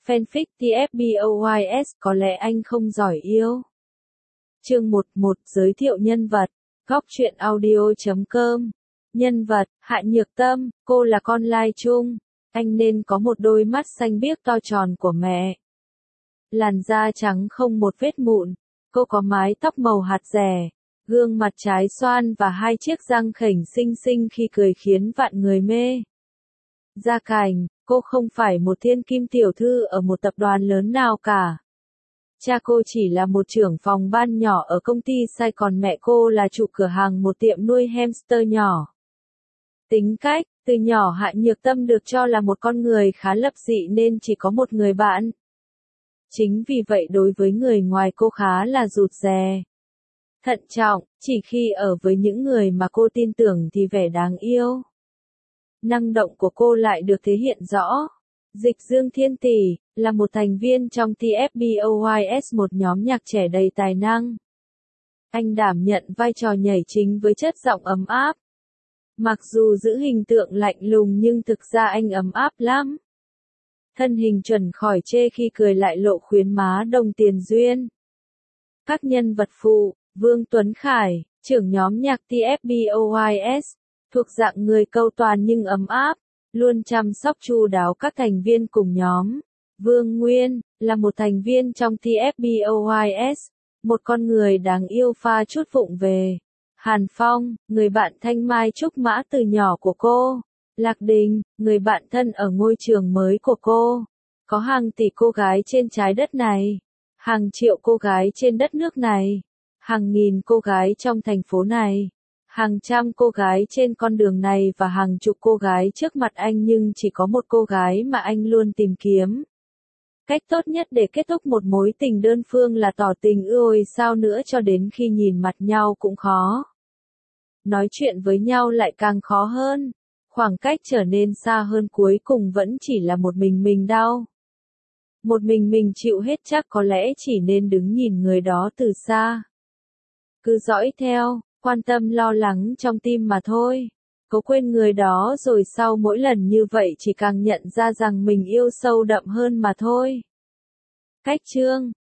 Fanfic TFBOYS có lẽ anh không giỏi yêu. Chương 11 giới thiệu nhân vật. Góc truyện audio.com. Nhân vật, Hạ Nhược Tâm, cô là con Lai Trung. Anh nên có một đôi mắt xanh biếc to tròn của mẹ. Làn da trắng không một vết mụn. Cô có mái tóc màu hạt dẻ, gương mặt trái xoan và hai chiếc răng khểnh xinh xinh khi cười khiến vạn người mê. Gia cảnh, cô không phải một thiên kim tiểu thư ở một tập đoàn lớn nào cả. Cha cô chỉ là một trưởng phòng ban nhỏ ở công ty Sài còn mẹ cô là chủ cửa hàng một tiệm nuôi hamster nhỏ. Tính cách, từ nhỏ Hạ Nhược Tâm được cho là một con người khá lập dị nên chỉ có một người bạn. Chính vì vậy đối với người ngoài cô khá là rụt rè. Thận trọng, chỉ khi ở với những người mà cô tin tưởng thì vẻ đáng yêu. Năng động của cô lại được thể hiện rõ. Dịch Dương Thiên Tỷ, là một thành viên trong TFBOYS, một nhóm nhạc trẻ đầy tài năng. Anh đảm nhận vai trò nhảy chính với chất giọng ấm áp. Mặc dù giữ hình tượng lạnh lùng nhưng thực ra anh ấm áp lắm. Thân hình chuẩn khỏi chê khi cười lại lộ khuyến má đồng tiền duyên. Các nhân vật phụ, Vương Tuấn Khải, trưởng nhóm nhạc TFBOYS, thuộc dạng người câu toàn nhưng ấm áp, luôn chăm sóc chu đáo các thành viên cùng nhóm. Vương Nguyên, là một thành viên trong TFBOYS, một con người đáng yêu pha chút vụng về. Hàn Phong, người bạn thanh mai trúc mã từ nhỏ của cô. Lạc Đình, người bạn thân ở ngôi trường mới của cô. Có hàng tỷ cô gái trên trái đất này, hàng triệu cô gái trên đất nước này, hàng nghìn cô gái trong thành phố này, hàng trăm cô gái trên con đường này và hàng chục cô gái trước mặt anh, nhưng chỉ có một cô gái mà anh luôn tìm kiếm. Cách tốt nhất để kết thúc một mối tình đơn phương là tỏ tình ôi sao nữa, cho đến khi nhìn mặt nhau cũng khó. Nói chuyện với nhau lại càng khó hơn. Khoảng cách trở nên xa hơn, cuối cùng vẫn chỉ là một mình đau. Một mình chịu hết, chắc có lẽ chỉ nên đứng nhìn người đó từ xa. Cứ dõi theo, quan tâm lo lắng trong tim mà thôi. Có quên người đó rồi sau mỗi lần như vậy chỉ càng nhận ra rằng mình yêu sâu đậm hơn mà thôi. Cách chương,